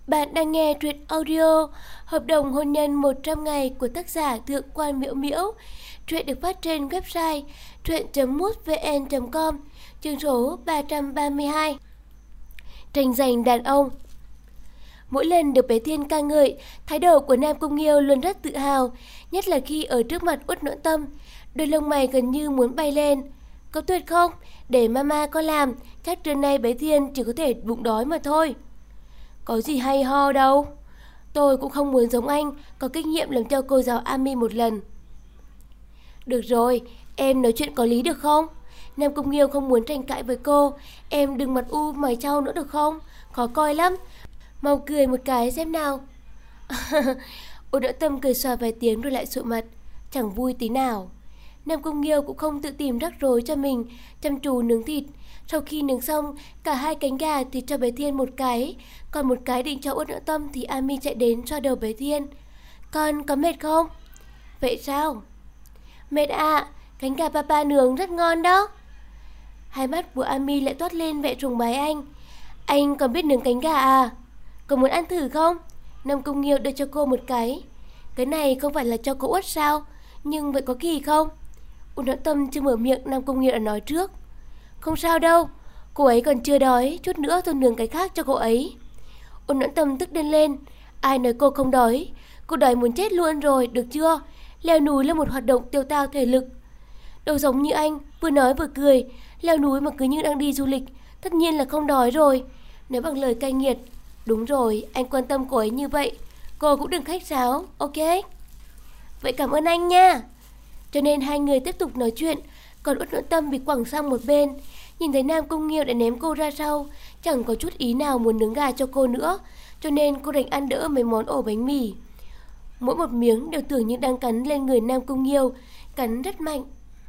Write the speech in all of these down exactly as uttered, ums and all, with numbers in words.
Bạn đang nghe truyện audio Hợp đồng hôn nhân một trăm ngày của tác giả Thượng quan Miễu Miễu. Truyện được phát trên website truyện chấm mútvn chấm com, chương số ba trăm ba mươi hai. Tranh giành đàn ông. Mỗi lần được bé Thiên ca ngợi, thái độ của Nam Cung Nghiêu luôn rất tự hào, nhất là khi ở trước mặt Uất Noãn Tâm, đôi lông mày gần như muốn bay lên. Có tuyệt không? Để mama có làm, chắc trưa nay bé Thiên chỉ có thể bụng đói mà thôi. Có gì hay ho đâu. Tôi cũng không muốn giống anh, có kinh nghiệm làm cho cô giáo Ami một lần. Được rồi, em nói chuyện có lý được không? Nam Cung Nghiêu không muốn tranh cãi với cô. Em đừng mặt u mày trao nữa được không? Khó coi lắm. Mau cười một cái xem nào. Uất Noãn Tâm cười xòa vài tiếng rồi lại sụ mặt, chẳng vui tí nào. Nam Cung Nghiêu cũng không tự tìm rắc rối cho mình, chăm chú nướng thịt. Sau khi nướng xong, cả hai cánh gà thì cho bé Thiên một cái, còn một cái định cho Uất Noãn Tâm thì Ami chạy đến xoa đầu bé Thiên. Con có mệt không? Vậy sao? Mệt ạ, à, cánh gà papa nướng rất ngon đó. Hai mắt của Ami lại toát lên vẻ sùng bái anh. Anh còn biết nướng cánh gà à? Có muốn ăn thử không? Nam Cung Nghiêu đưa cho cô một cái. Cái này không phải là cho cô Uất sao? Nhưng vậy có kỳ không? Uất Noãn Tâm chưa mở miệng, Nam Cung Nghiêu đã nói trước. Không sao đâu, cô ấy còn chưa đói, chút nữa tôi nướng cái khác cho cô ấy. Uất Noãn Tâm tức điên lên. Ai nói cô không đói? Cô đói muốn chết luôn rồi, được chưa? Leo núi là một hoạt động tiêu hao thể lực. Đâu giống như anh, vừa nói vừa cười. Leo núi mà cứ như đang đi du lịch, tất nhiên là không đói rồi. Nói bằng lời cay nghiệt. Đúng rồi, anh quan tâm cô ấy như vậy, cô cũng đừng khách sáo, ok? Vậy cảm ơn anh nha. Cho nên hai người tiếp tục nói chuyện, còn Uất Noãn Tâm bị quẳng sang một bên. Nhìn thấy Nam Cung Nghiêu đã ném cô ra sau, chẳng có chút ý nào muốn nướng gà cho cô nữa, cho nên cô đành ăn đỡ mấy món ổ bánh mì. Mỗi một miếng đều tưởng như đang cắn lên người Nam Cung Nghiêu, cắn rất mạnh.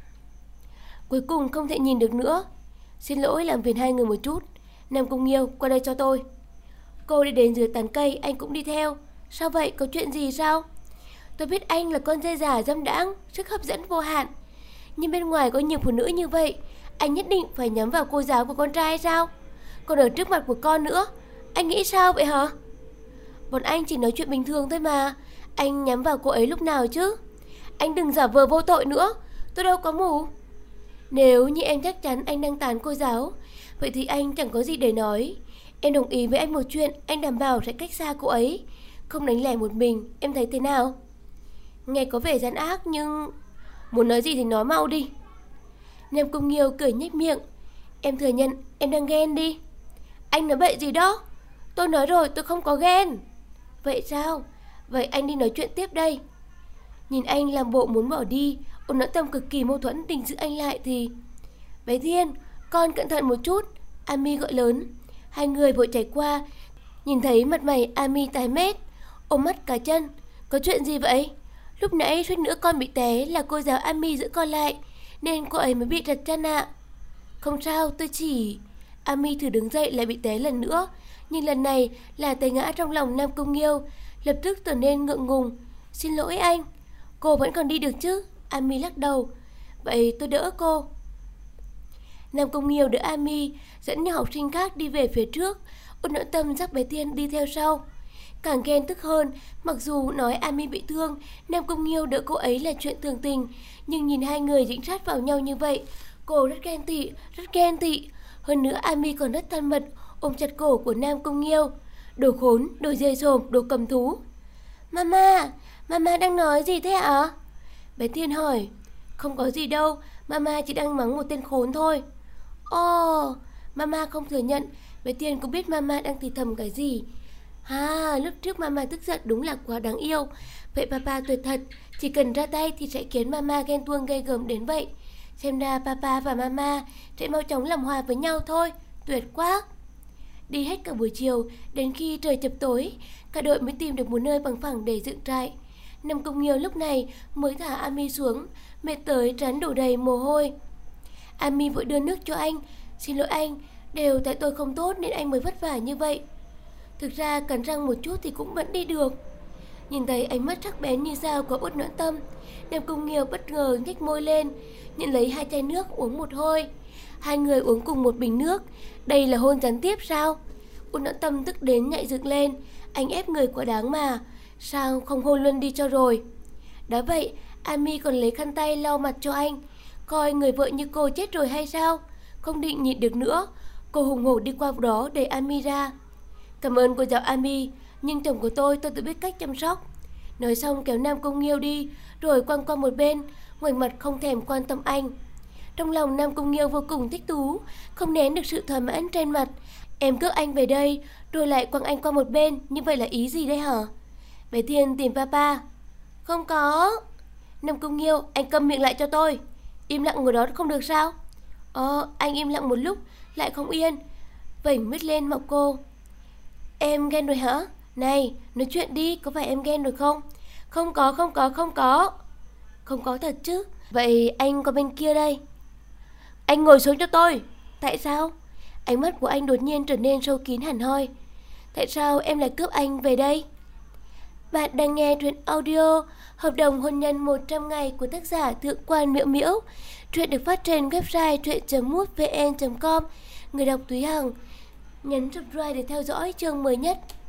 Cuối cùng không thể nhìn được nữa. Xin lỗi làm phiền hai người một chút. Nam Cung Nghiêu, qua đây cho tôi. Cô đi đến dưới tán cây, anh cũng đi theo. Sao vậy, có chuyện gì sao? Tôi biết anh là con dê già dâm đãng, sức hấp dẫn vô hạn, nhưng bên ngoài có nhiều phụ nữ như vậy, anh nhất định phải nhắm vào cô giáo của con trai sao? Còn ở trước mặt của con nữa, anh nghĩ sao vậy hả? Bọn anh chỉ nói chuyện bình thường thôi mà, anh nhắm vào cô ấy lúc nào chứ? Anh đừng giả vờ vô tội nữa, tôi đâu có mù. Nếu như em chắc chắn anh đang tán cô giáo, vậy thì anh chẳng có gì để nói. Em đồng ý với anh một chuyện, anh đảm bảo sẽ cách xa cô ấy, không đánh lẻ một mình, em thấy thế nào? Nghe có vẻ gian ác nhưng... Muốn nói gì thì nói mau đi. Nam Cung Nghiêu cười nhếch miệng. Em thừa nhận em đang ghen đi. Anh nói bậy gì đó? Tôi nói rồi tôi không có ghen. Vậy sao? Vậy anh đi nói chuyện tiếp đây. Nhìn anh làm bộ muốn bỏ đi, Uất Noãn Tâm cực kỳ mâu thuẫn định giữ anh lại thì... Bé Thiên, con cẩn thận một chút, Ami gọi lớn. Hai người vội chạy qua, nhìn thấy mặt mày Ami tái mét, ôm mắt cả chân. Có chuyện gì vậy? Lúc nãy suýt nữa con bị té, là cô giáo Ami giữ con lại, nên cô ấy mới bị trật chân ạ. Không sao, tôi chỉ... Ami thử đứng dậy lại bị té lần nữa, nhưng lần này là té ngã trong lòng Nam Cung Nghiêu, lập tức trở nên ngượng ngùng. Xin lỗi anh. Cô vẫn còn đi được chứ? Ami lắc đầu. Vậy tôi đỡ cô. Nam Cung Nghiêu đỡ Ami, dẫn những học sinh khác đi về phía trước. Uất Noãn Tâm dắt bé Thiên đi theo sau. Càng ghen tức hơn, mặc dù nói Ami bị thương, Nam Cung Nghiêu đỡ cô ấy là chuyện thường tình, nhưng nhìn hai người dính sát vào nhau như vậy, cô rất ghen tị, rất ghen tị. Hơn nữa Ami còn rất thân mật, ôm chặt cổ của Nam Cung Nghiêu. Đồ khốn, đồ dê dồm, đồ cầm thú. Mama, mama đang nói gì thế ạ? Bé Thiên hỏi. Không có gì đâu, mama chỉ đang mắng một tên khốn thôi. Ồ, oh, mama không thừa nhận. Bé Thiên cũng biết mama đang thì thầm cái gì. À, lúc trước mama tức giận đúng là quá đáng yêu. Vậy papa tuyệt thật, chỉ cần ra tay thì sẽ khiến mama ghen tuông gây gớm đến vậy. Xem ra papa và mama sẽ mau chóng làm hòa với nhau thôi. Tuyệt quá. Đi hết cả buổi chiều, đến khi trời chập tối, cả đội mới tìm được một nơi bằng phẳng để dựng trại. Nam Cung Nghiêu lúc này mới thả Ami xuống, mệt tới trán đổ đầy mồ hôi. Ami vội đưa nước cho anh. Xin lỗi anh, đều tại tôi không tốt nên anh mới vất vả như vậy. Thực ra cắn răng một chút thì cũng vẫn đi được. Nhìn thấy ánh mắt sắc bén như dao của Uất Noãn Tâm, Nam Cung Nghiêu bất ngờ nhếch môi lên, nhận lấy hai chai nước uống một hơi. Hai người uống cùng một bình nước. Đây là hôn gián tiếp sao? Út Noãn Tâm tức đến nhảy dựng lên. Anh ép người quá đáng mà, sao không hôn luôn đi cho rồi. Đã vậy, Ami còn lấy khăn tay lau mặt cho anh. Coi người vợ như cô chết rồi hay sao? Không định nhịn được nữa, cô hùng hổ đi qua đó đẩy Ami ra. Cảm ơn cô giáo Ami, nhưng chồng của tôi tôi tự biết cách chăm sóc. Nói xong kéo Nam Cung Nghiêu đi, rồi quăng qua một bên, ngoảnh mặt không thèm quan tâm anh. Trong lòng Nam Cung Nghiêu vô cùng thích thú, không nén được sự thỏa mãn trên mặt. Em cướp anh về đây, rồi lại quăng anh qua một bên, như vậy là ý gì đây hả? Bé Thiên tìm papa. Không có. Nam Cung Nghiêu, anh câm miệng lại cho tôi. Im lặng ngồi đó không được sao? Ờ, anh im lặng một lúc, lại không yên. Vểnh mít lên mọc cô. Em ghen rồi hả? Này, nói chuyện đi, có phải em ghen rồi không? Không có, không có, không có. Không có thật chứ? Vậy anh qua bên kia đây. Anh ngồi xuống cho tôi. Tại sao? Ánh mắt của anh đột nhiên trở nên sâu kín hẳn hoi. Tại sao em lại cướp anh về đây? Bạn đang nghe truyện audio Hợp đồng hôn nhân một trăm ngày của tác giả Thượng quan Miễu Miễu. Truyện được phát trên website truyện chấm mútvn chấm com. Người đọc Thúy Hằng. Nhấn subscribe để theo dõi chương mới nhất.